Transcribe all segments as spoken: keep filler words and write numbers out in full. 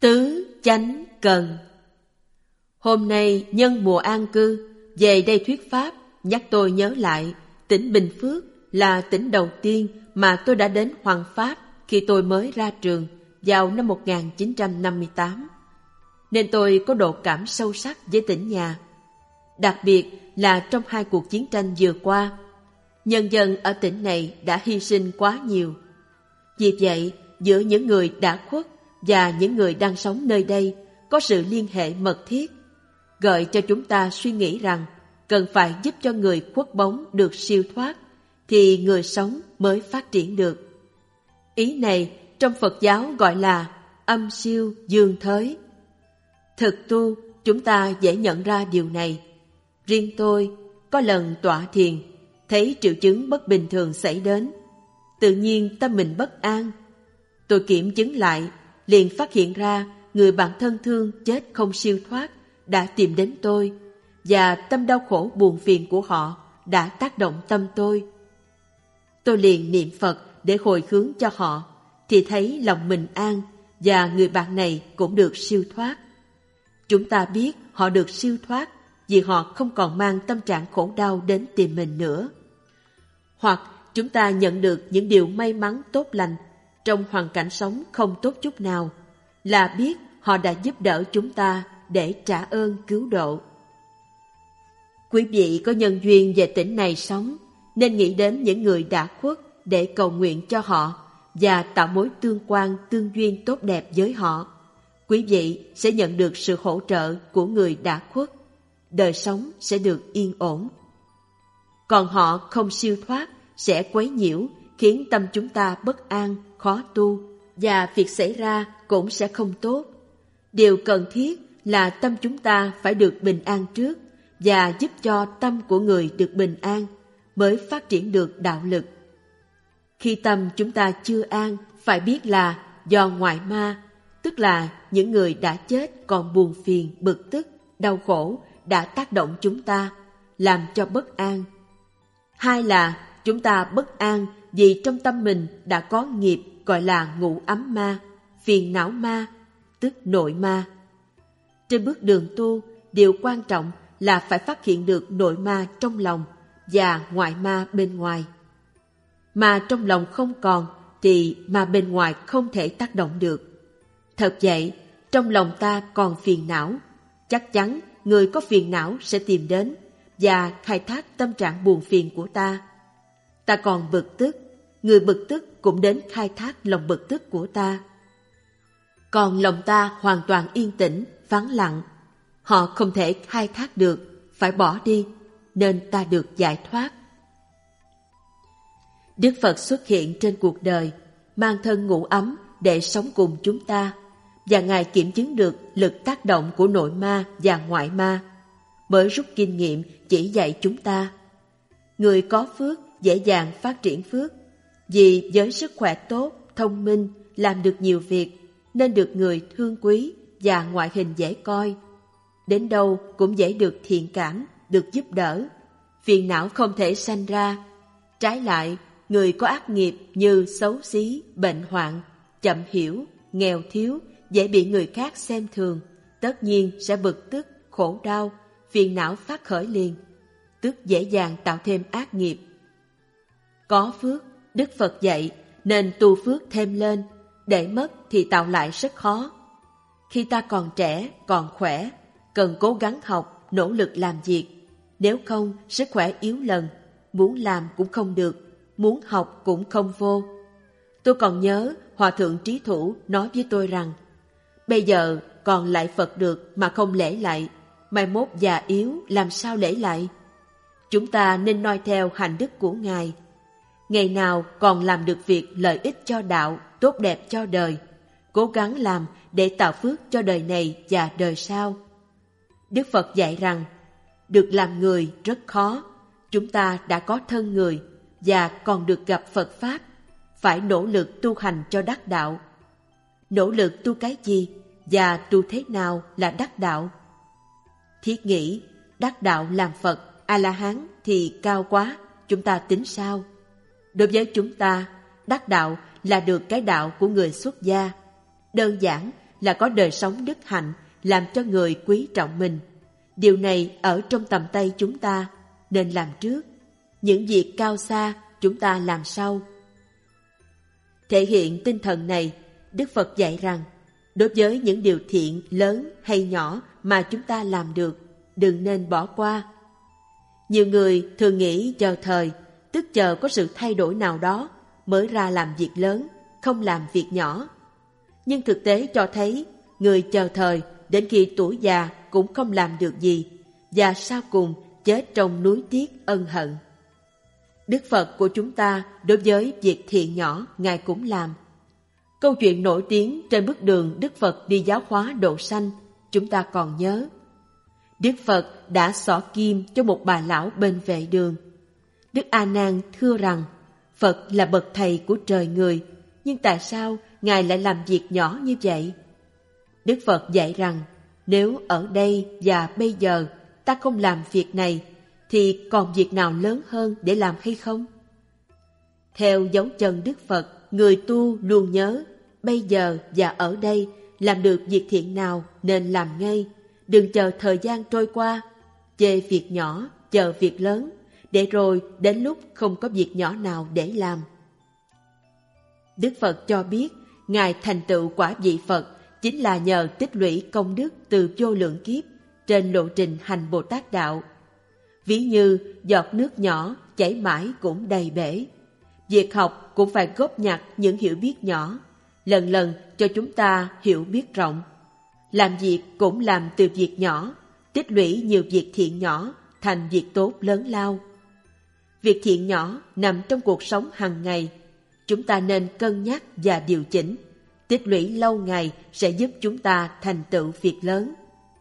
Tứ chánh cần. Hôm nay nhân mùa an cư, về đây thuyết pháp, nhắc tôi nhớ lại tỉnh Bình Phước là tỉnh đầu tiên mà tôi đã đến hoằng pháp khi tôi mới ra trường vào năm một nghìn chín trăm năm mươi tám. Nên tôi có độ cảm sâu sắc với tỉnh nhà. Đặc biệt là trong hai cuộc chiến tranh vừa qua, nhân dân ở tỉnh này đã hy sinh quá nhiều. Vì vậy, giữa những người đã khuất và những người đang sống nơi đây có sự liên hệ mật thiết, gợi cho chúng ta suy nghĩ rằng cần phải giúp cho người khuất bóng được siêu thoát, thì người sống mới phát triển được. Ý này trong Phật giáo gọi là âm siêu dương thới. Thực tu, chúng ta dễ nhận ra điều này. Riêng tôi, có lần tọa thiền, thấy triệu chứng bất bình thường xảy đến. Tự nhiên tâm mình bất an. Tôi kiểm chứng lại, liền phát hiện ra người bạn thân thương chết không siêu thoát đã tìm đến tôi, và tâm đau khổ buồn phiền của họ đã tác động tâm tôi. Tôi liền niệm Phật để hồi hướng cho họ, thì thấy lòng mình an, và người bạn này cũng được siêu thoát. Chúng ta biết họ được siêu thoát vì họ không còn mang tâm trạng khổ đau đến tìm mình nữa. Hoặc chúng ta nhận được những điều may mắn tốt lành trong hoàn cảnh sống không tốt chút nào, là biết họ đã giúp đỡ chúng ta để trả ơn cứu độ. Quý vị có nhân duyên về tỉnh này sống, nên nghĩ đến những người đã khuất để cầu nguyện cho họ và tạo mối tương quan tương duyên tốt đẹp với họ. Quý vị sẽ nhận được sự hỗ trợ của người đã khuất, đời sống sẽ được yên ổn. Còn họ không siêu thoát sẽ quấy nhiễu, khiến tâm chúng ta bất an, khó tu, và việc xảy ra cũng sẽ không tốt. Điều cần thiết là tâm chúng ta phải được bình an trước, và giúp cho tâm của người được bình an mới phát triển được đạo lực. Khi tâm chúng ta chưa an, phải biết là do ngoại ma, tức là những người đã chết còn buồn phiền, bực tức, đau khổ đã tác động chúng ta, làm cho bất an. Hai là chúng ta bất an vì trong tâm mình đã có nghiệp gọi là ngũ ấm ma, phiền não ma, tức nội ma. Trên bước đường tu, điều quan trọng là phải phát hiện được nội ma trong lòng và ngoại ma bên ngoài. Mà trong lòng không còn thì ma bên ngoài không thể tác động được. Thật vậy, trong lòng ta còn phiền não, chắc chắn người có phiền não sẽ tìm đến và khai thác tâm trạng buồn phiền của ta. Ta còn bực tức, người bực tức cũng đến khai thác lòng bực tức của ta. Còn lòng ta hoàn toàn yên tĩnh, vắng lặng, họ không thể khai thác được, phải bỏ đi, nên ta được giải thoát. Đức Phật xuất hiện trên cuộc đời, mang thân ngũ ấm để sống cùng chúng ta, và Ngài kiểm chứng được lực tác động của nội ma và ngoại ma, mới rút kinh nghiệm chỉ dạy chúng ta. Người có phước dễ dàng phát triển phước, vì với sức khỏe tốt, thông minh, làm được nhiều việc, nên được người thương quý và ngoại hình dễ coi. Đến đâu cũng dễ được thiện cảm, được giúp đỡ, phiền não không thể sanh ra. Trái lại, người có ác nghiệp như xấu xí, bệnh hoạn, chậm hiểu, nghèo thiếu, dễ bị người khác xem thường, tất nhiên sẽ bực tức, khổ đau, phiền não phát khởi liền, tức dễ dàng tạo thêm ác nghiệp. Có phước, Đức Phật dạy nên tu phước thêm lên, để mất thì tạo lại rất khó. Khi ta còn trẻ, còn khỏe, cần cố gắng học, nỗ lực làm việc. Nếu không, sức khỏe yếu lần, muốn làm cũng không được, muốn học cũng không vô. Tôi còn nhớ Hòa Thượng Trí Thủ nói với tôi rằng, bây giờ còn lạy Phật được mà không lễ lại, mai mốt già yếu làm sao lễ lại? Chúng ta nên noi theo hành đức của Ngài. Ngày nào còn làm được việc lợi ích cho đạo, tốt đẹp cho đời, cố gắng làm để tạo phước cho đời này và đời sau. Đức Phật dạy rằng, được làm người rất khó, chúng ta đã có thân người và còn được gặp Phật Pháp, phải nỗ lực tu hành cho đắc đạo. Nỗ lực tu cái gì và tu thế nào là đắc đạo? Thiết nghĩ, đắc đạo làm Phật, A-la-hán thì cao quá, chúng ta tính sao? Đối với chúng ta, đắc đạo là được cái đạo của người xuất gia, đơn giản là có đời sống đức hạnh, làm cho người quý trọng mình. Điều này ở trong tầm tay chúng ta, nên làm trước. Những việc cao xa chúng ta làm sau. Thể hiện tinh thần này, Đức Phật dạy rằng, đối với những điều thiện lớn hay nhỏ mà chúng ta làm được, đừng nên bỏ qua. Nhiều người thường nghĩ chờ thời, tức chờ có sự thay đổi nào đó mới ra làm việc lớn, không làm việc nhỏ. Nhưng thực tế cho thấy, người chờ thời đến khi tuổi già cũng không làm được gì, và sau cùng chết trong núi tiếc ân hận. Đức Phật của chúng ta đối với việc thiện nhỏ, Ngài cũng làm. Câu chuyện nổi tiếng trên bức đường Đức Phật đi giáo hóa độ sanh, chúng ta còn nhớ. Đức Phật đã xỏ kim cho một bà lão bên vệ đường. Đức A Nan thưa rằng, Phật là bậc thầy của trời người, nhưng tại sao Ngài lại làm việc nhỏ như vậy? Đức Phật dạy rằng, nếu ở đây và bây giờ ta không làm việc này, thì còn việc nào lớn hơn để làm hay không? Theo dấu chân Đức Phật, người tu luôn nhớ, bây giờ và ở đây làm được việc thiện nào nên làm ngay, đừng chờ thời gian trôi qua, chê việc nhỏ, chờ việc lớn, để rồi đến lúc không có việc nhỏ nào để làm. Đức Phật cho biết, Ngài thành tựu quả vị Phật chính là nhờ tích lũy công đức từ vô lượng kiếp trên lộ trình hành Bồ Tát Đạo. Ví như giọt nước nhỏ chảy mãi cũng đầy bể. Việc học cũng phải góp nhặt những hiểu biết nhỏ, lần lần cho chúng ta hiểu biết rộng. Làm việc cũng làm từ việc nhỏ, tích lũy nhiều việc thiện nhỏ thành việc tốt lớn lao. Việc thiện nhỏ nằm trong cuộc sống hàng ngày. Chúng ta nên cân nhắc và điều chỉnh. Tích lũy lâu ngày sẽ giúp chúng ta thành tựu việc lớn.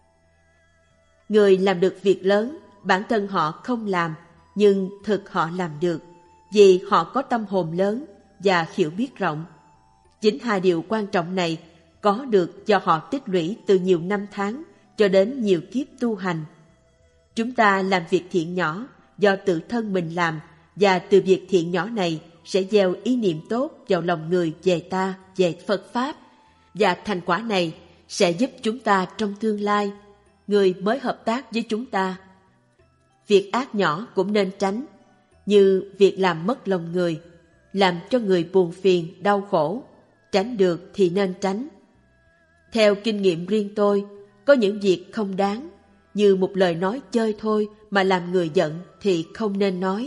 Người làm được việc lớn, bản thân họ không làm, nhưng thực họ làm được, vì họ có tâm hồn lớn và hiểu biết rộng. Chính hai điều quan trọng này có được do họ tích lũy từ nhiều năm tháng cho đến nhiều kiếp tu hành. Chúng ta làm việc thiện nhỏ do tự thân mình làm, và từ việc thiện nhỏ này sẽ gieo ý niệm tốt vào lòng người về ta, về Phật Pháp, và thành quả này sẽ giúp chúng ta trong tương lai, người mới hợp tác với chúng ta. Việc ác nhỏ cũng nên tránh, như việc làm mất lòng người, làm cho người buồn phiền, đau khổ. Tránh được thì nên tránh. Theo kinh nghiệm riêng tôi, có những việc không đáng, như một lời nói chơi thôi mà làm người giận thì không nên nói.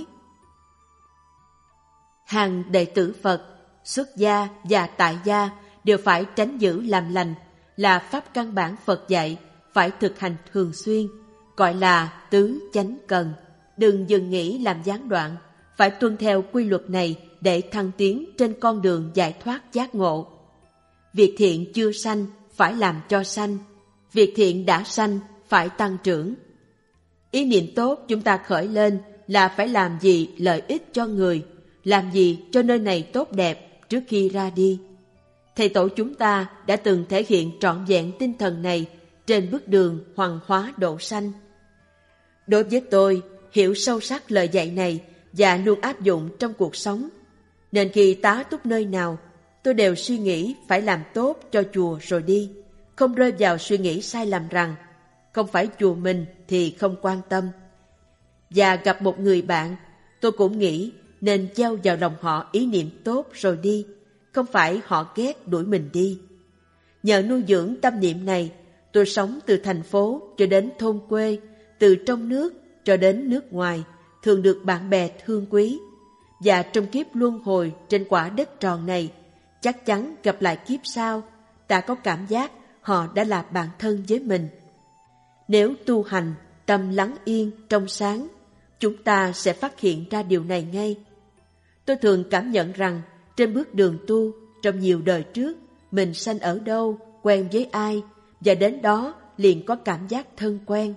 Hàng đệ tử Phật, xuất gia và tại gia đều phải tránh giữ làm lành, là pháp căn bản Phật dạy, phải thực hành thường xuyên, gọi là tứ chánh cần. Đừng dừng nghĩ làm gián đoạn, phải tuân theo quy luật này để thăng tiến trên con đường giải thoát giác ngộ. Việc thiện chưa sanh phải làm cho sanh, việc thiện đã sanh phải tăng trưởng. Ý niệm tốt chúng ta khởi lên là phải làm gì lợi ích cho người, làm gì cho nơi này tốt đẹp trước khi ra đi. Thầy tổ chúng ta đã từng thể hiện trọn vẹn tinh thần này trên bước đường hoằng hóa độ sanh. Đối với tôi, hiểu sâu sắc lời dạy này và luôn áp dụng trong cuộc sống, nên khi tá túc nơi nào, tôi đều suy nghĩ phải làm tốt cho chùa rồi đi, không rơi vào suy nghĩ sai lầm rằng không phải chùa mình thì không quan tâm. Và gặp một người bạn, tôi cũng nghĩ nên gieo vào lòng họ ý niệm tốt rồi đi, không phải họ ghét đuổi mình đi. Nhờ nuôi dưỡng tâm niệm này, tôi sống từ thành phố cho đến thôn quê, từ trong nước cho đến nước ngoài, thường được bạn bè thương quý. Và trong kiếp luân hồi trên quả đất tròn này, chắc chắn gặp lại kiếp sau, ta có cảm giác họ đã là bạn thân với mình. Nếu tu hành, tâm lắng yên, trong sáng, chúng ta sẽ phát hiện ra điều này ngay. Tôi thường cảm nhận rằng trên bước đường tu, trong nhiều đời trước, mình sanh ở đâu, quen với ai, và đến đó liền có cảm giác thân quen.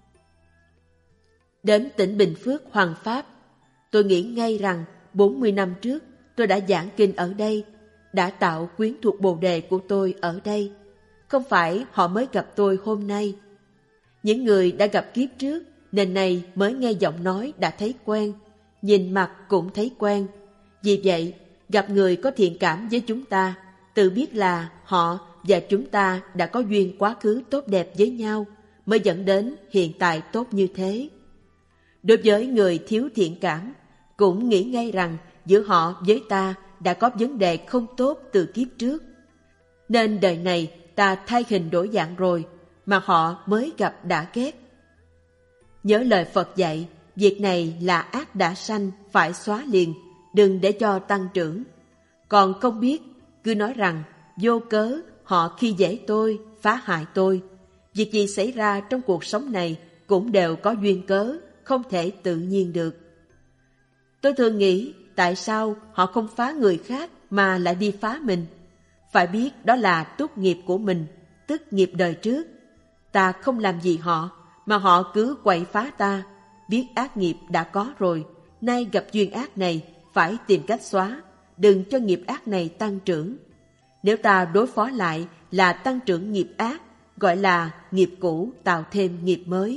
Đến tỉnh Bình Phước Hoàng Pháp, tôi nghĩ ngay rằng bốn mươi năm trước tôi đã giảng kinh ở đây, đã tạo quyến thuộc Bồ Đề của tôi ở đây. Không phải họ mới gặp tôi hôm nay. Những người đã gặp kiếp trước, nên nay mới nghe giọng nói đã thấy quen, nhìn mặt cũng thấy quen. Vì vậy, gặp người có thiện cảm với chúng ta, tự biết là họ và chúng ta đã có duyên quá khứ tốt đẹp với nhau mới dẫn đến hiện tại tốt như thế. Đối với người thiếu thiện cảm, cũng nghĩ ngay rằng giữa họ với ta đã có vấn đề không tốt từ kiếp trước. Nên đời này ta thay hình đổi dạng rồi, mà họ mới gặp đã ghét. Nhớ lời Phật dạy, việc này là ác đã sanh, phải xóa liền, đừng để cho tăng trưởng. Còn không biết, cứ nói rằng vô cớ họ khi dễ tôi, phá hại tôi. Việc gì xảy ra trong cuộc sống này cũng đều có duyên cớ, không thể tự nhiên được. Tôi thường nghĩ tại sao họ không phá người khác mà lại đi phá mình. Phải biết đó là túc nghiệp của mình, tức nghiệp đời trước. Ta không làm gì họ, mà họ cứ quậy phá ta. Biết ác nghiệp đã có rồi, nay gặp duyên ác này, phải tìm cách xóa, đừng cho nghiệp ác này tăng trưởng. Nếu ta đối phó lại là tăng trưởng nghiệp ác, gọi là nghiệp cũ tạo thêm nghiệp mới.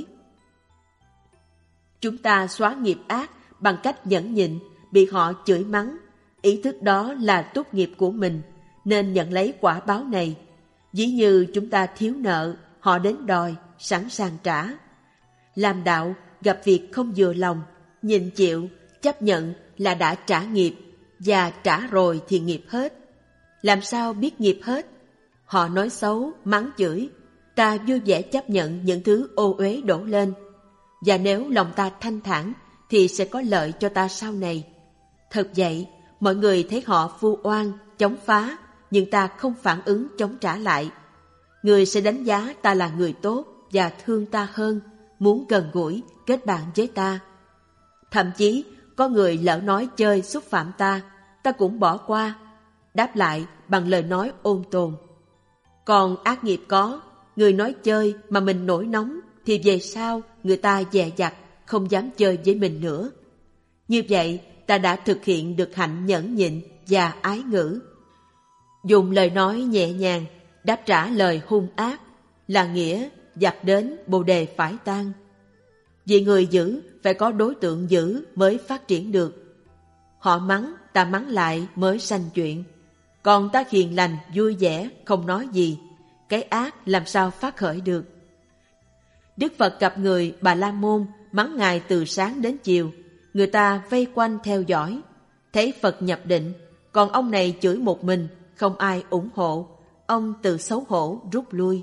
Chúng ta xóa nghiệp ác bằng cách nhẫn nhịn, bị họ chửi mắng. Ý thức đó là túc nghiệp của mình, nên nhận lấy quả báo này. Ví như chúng ta thiếu nợ, họ đến đòi, sẵn sàng trả. Làm đạo, gặp việc không vừa lòng, nhịn chịu, chấp nhận là đã trả nghiệp, và trả rồi thì nghiệp hết. Làm sao biết nghiệp hết? Họ nói xấu, mắng chửi, ta vui vẻ chấp nhận những thứ ô uế đổ lên. Và nếu lòng ta thanh thản thì sẽ có lợi cho ta sau này. Thật vậy, mọi người thấy họ vu oan, chống phá, nhưng ta không phản ứng chống trả lại. Người sẽ đánh giá ta là người tốt và thương ta hơn, muốn gần gũi, kết bạn với ta. Thậm chí, có người lỡ nói chơi xúc phạm ta, ta cũng bỏ qua, đáp lại bằng lời nói ôn tồn. Còn ác nghiệp có, người nói chơi mà mình nổi nóng, thì về sau người ta dè dặt, không dám chơi với mình nữa. Như vậy, ta đã thực hiện được hạnh nhẫn nhịn và ái ngữ. Dùng lời nói nhẹ nhàng, đáp trả lời hung ác, là nghĩa giặc đến bồ đề phải tan. Vì người giữ phải có đối tượng giữ mới phát triển được. Họ mắng, ta mắng lại mới sanh chuyện. Còn ta hiền lành, vui vẻ, không nói gì, cái ác làm sao phát khởi được. Đức Phật gặp người Bà La Môn mắng Ngài từ sáng đến chiều. Người ta vây quanh theo dõi. Thấy Phật nhập định, còn ông này chửi một mình, không ai ủng hộ. Ông tự xấu hổ rút lui.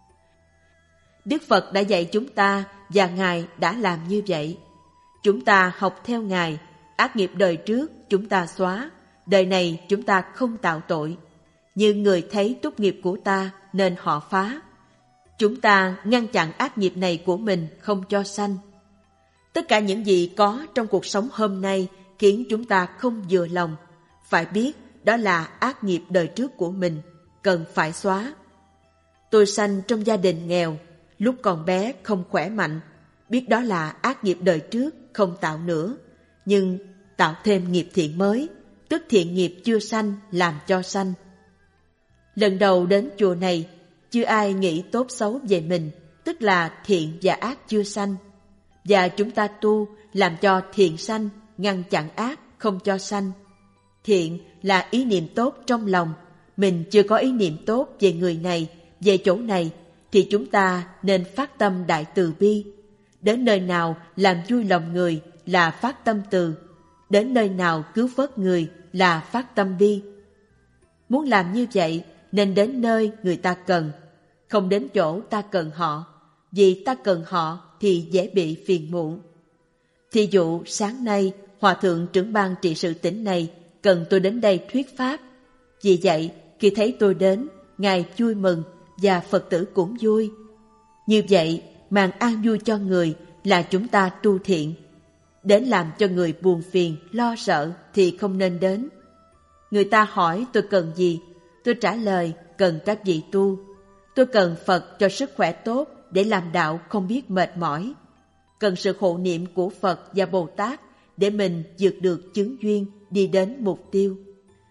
Đức Phật đã dạy chúng ta và Ngài đã làm như vậy. Chúng ta học theo Ngài, ác nghiệp đời trước chúng ta xóa, đời này chúng ta không tạo tội. Nhưng người thấy túc nghiệp của ta nên họ phá. Chúng ta ngăn chặn ác nghiệp này của mình không cho sanh. Tất cả những gì có trong cuộc sống hôm nay khiến chúng ta không vừa lòng, phải biết đó là ác nghiệp đời trước của mình, cần phải xóa. Tôi sanh trong gia đình nghèo, lúc còn bé không khỏe mạnh, biết đó là ác nghiệp đời trước không tạo nữa, nhưng tạo thêm nghiệp thiện mới, tức thiện nghiệp chưa sanh làm cho sanh. Lần đầu đến chùa này, chưa ai nghĩ tốt xấu về mình, tức là thiện và ác chưa sanh. Và chúng ta tu làm cho thiện sanh, ngăn chặn ác không cho sanh. Thiện là ý niệm tốt trong lòng, mình chưa có ý niệm tốt về người này, về chỗ này, thì chúng ta nên phát tâm đại từ bi. Đến nơi nào làm vui lòng người là phát tâm từ, đến nơi nào cứu vớt người là phát tâm bi. Muốn làm như vậy nên đến nơi người ta cần, không đến chỗ ta cần họ, vì ta cần họ thì dễ bị phiền muộn. Thí dụ sáng nay Hòa thượng trưởng ban trị sự tỉnh này cần tôi đến đây thuyết pháp. Vì vậy khi thấy tôi đến, Ngài vui mừng và Phật tử cũng vui. Như vậy màng an vui cho người là chúng ta tu thiện. Đến làm cho người buồn phiền, lo sợ thì không nên đến. Người ta hỏi tôi cần gì, tôi trả lời cần các vị tu. Tôi cần Phật cho sức khỏe tốt để làm đạo không biết mệt mỏi. Cần sự hộ niệm của Phật và Bồ Tát để mình vượt được chứng duyên, đi đến mục tiêu.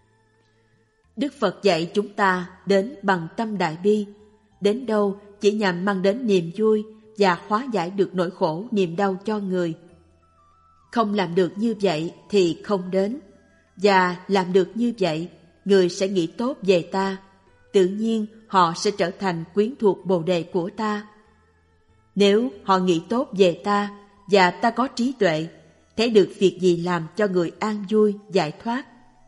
Đức Phật dạy chúng ta đến bằng tâm đại bi. Đến đâu chỉ nhằm mang đến niềm vui và hóa giải được nỗi khổ niềm đau cho người. Không làm được như vậy thì không đến. Và làm được như vậy, người sẽ nghĩ tốt về ta. Tự nhiên họ sẽ trở thành quyến thuộc bồ đề của ta. Nếu họ nghĩ tốt về ta và ta có trí tuệ, thấy được việc gì làm cho người an vui, giải thoát.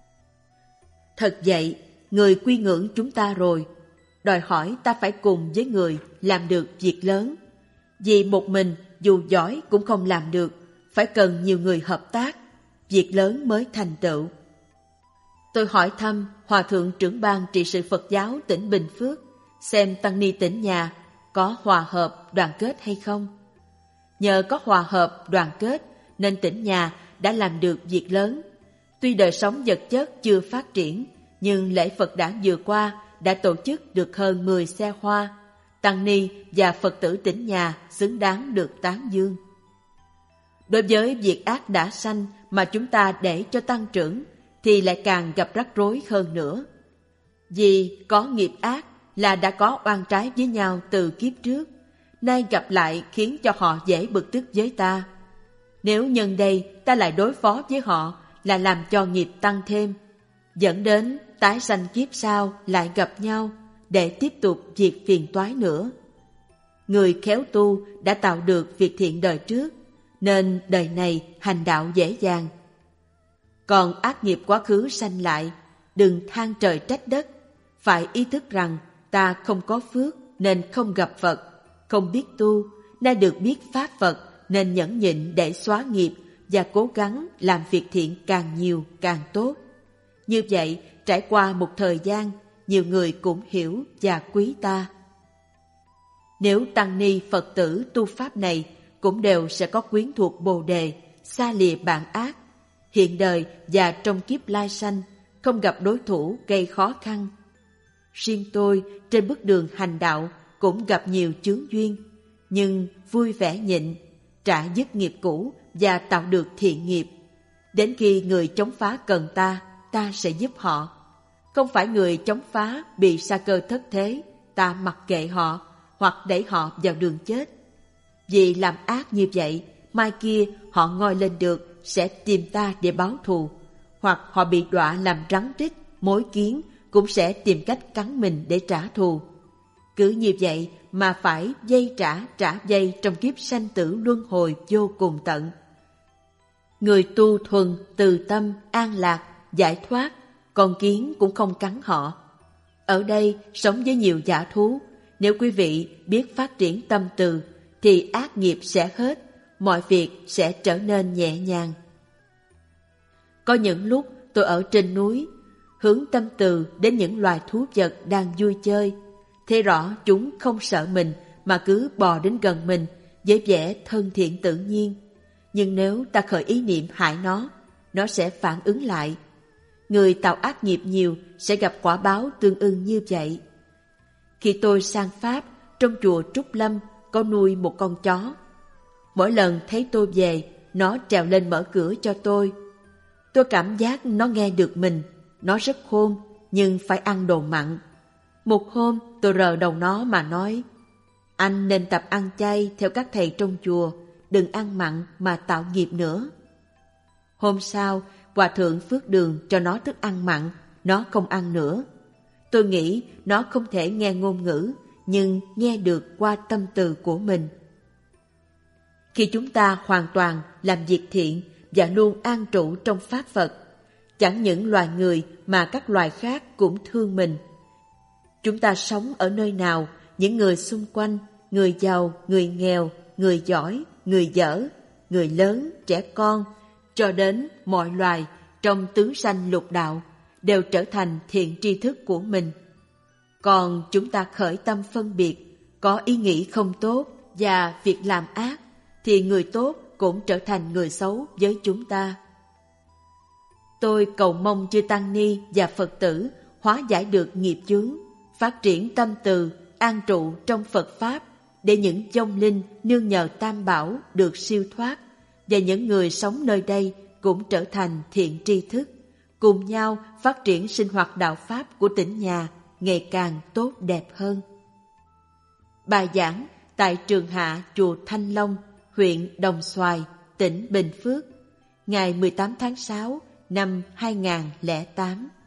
Thật vậy, người quy ngưỡng chúng ta rồi, đòi hỏi ta phải cùng với người làm được việc lớn. Vì một mình dù giỏi cũng không làm được, phải cần nhiều người hợp tác, việc lớn mới thành tựu. Tôi hỏi thăm Hòa thượng trưởng ban trị sự Phật giáo tỉnh Bình Phước, xem tăng ni tỉnh nhà có hòa hợp đoàn kết hay không. Nhờ có hòa hợp đoàn kết nên tỉnh nhà đã làm được việc lớn. Tuy đời sống vật chất chưa phát triển, nhưng lễ Phật đản vừa qua đã tổ chức được hơn mười xe hoa. Tăng ni và Phật tử tỉnh nhà xứng đáng được tán dương. Đối với việc ác đã sanh mà chúng ta để cho tăng trưởng thì lại càng gặp rắc rối hơn nữa. Vì có nghiệp ác là đã có oan trái với nhau từ kiếp trước, nay gặp lại khiến cho họ dễ bực tức với ta. Nếu nhân đây ta lại đối phó với họ là làm cho nghiệp tăng thêm, dẫn đến tái sanh kiếp sau lại gặp nhau để tiếp tục việc phiền toái nữa. Người khéo tu đã tạo được việc thiện đời trước, nên đời này hành đạo dễ dàng. Còn ác nghiệp quá khứ sanh lại, đừng than trời trách đất, phải ý thức rằng ta không có phước nên không gặp Phật, không biết tu, nay được biết pháp Phật nên nhẫn nhịn để xóa nghiệp và cố gắng làm việc thiện càng nhiều càng tốt. Như vậy, trải qua một thời gian, nhiều người cũng hiểu và quý ta. Nếu tăng ni Phật tử tu pháp này cũng đều sẽ có quyến thuộc Bồ đề, xa lìa bạn ác, hiện đời và trong kiếp lai sanh không gặp đối thủ gây khó khăn. Riêng tôi trên bước đường hành đạo cũng gặp nhiều chướng duyên, nhưng vui vẻ nhịn, trả dứt nghiệp cũ và tạo được thiện nghiệp. Đến khi người chống phá cần ta, ta sẽ giúp họ. Không phải người chống phá bị sa cơ thất thế, ta mặc kệ họ hoặc đẩy họ vào đường chết. Vì làm ác như vậy, mai kia họ ngoi lên được sẽ tìm ta để báo thù, hoặc họ bị đọa làm rắn rít, mối kiến cũng sẽ tìm cách cắn mình để trả thù. Cứ như vậy mà phải dây trả trả dây trong kiếp sanh tử luân hồi vô cùng tận. Người tu thuần, từ tâm, an lạc, giải thoát, con kiến cũng không cắn họ. Ở đây sống với nhiều dã thú, nếu quý vị biết phát triển tâm từ thì ác nghiệp sẽ hết, mọi việc sẽ trở nên nhẹ nhàng. Có những lúc tôi ở trên núi, hướng tâm từ đến những loài thú vật đang vui chơi, thấy rõ chúng không sợ mình mà cứ bò đến gần mình với vẻ thân thiện tự nhiên. Nhưng nếu ta khởi ý niệm hại nó, nó sẽ phản ứng lại. Người tạo ác nghiệp nhiều sẽ gặp quả báo tương ưng như vậy. Khi tôi sang Pháp, trong chùa Trúc Lâm có nuôi một con chó. Mỗi lần thấy tôi về, nó trèo lên mở cửa cho tôi. Tôi cảm giác nó nghe được mình, nó rất khôn, nhưng phải ăn đồ mặn. Một hôm tôi rờ đầu nó mà nói, anh nên tập ăn chay theo các thầy trong chùa, đừng ăn mặn mà tạo nghiệp nữa. Hôm sau, Hòa thượng Phước Đường cho nó thức ăn mặn, nó không ăn nữa. Tôi nghĩ nó không thể nghe ngôn ngữ, nhưng nghe được qua tâm từ của mình. Khi chúng ta hoàn toàn làm việc thiện và luôn an trụ trong pháp Phật, chẳng những loài người mà các loài khác cũng thương mình. Chúng ta sống ở nơi nào, những người xung quanh, người giàu, người nghèo, người giỏi, người dở, người lớn, trẻ con, cho đến mọi loài trong tứ sanh lục đạo đều trở thành thiện tri thức của mình. Còn chúng ta khởi tâm phân biệt, có ý nghĩ không tốt và việc làm ác, thì người tốt cũng trở thành người xấu với chúng ta. Tôi cầu mong chư Tăng Ni và Phật tử hóa giải được nghiệp chướng, phát triển tâm từ, an trụ trong Phật Pháp, để những vong linh nương nhờ Tam Bảo được siêu thoát, và những người sống nơi đây cũng trở thành thiện tri thức, cùng nhau phát triển sinh hoạt đạo Pháp của tỉnh nhà ngày càng tốt đẹp hơn. Bài giảng tại Trường Hạ chùa Thanh Long, huyện Đồng Xoài, tỉnh Bình Phước, ngày mười tám tháng sáu năm hai nghìn không trăm lẻ tám.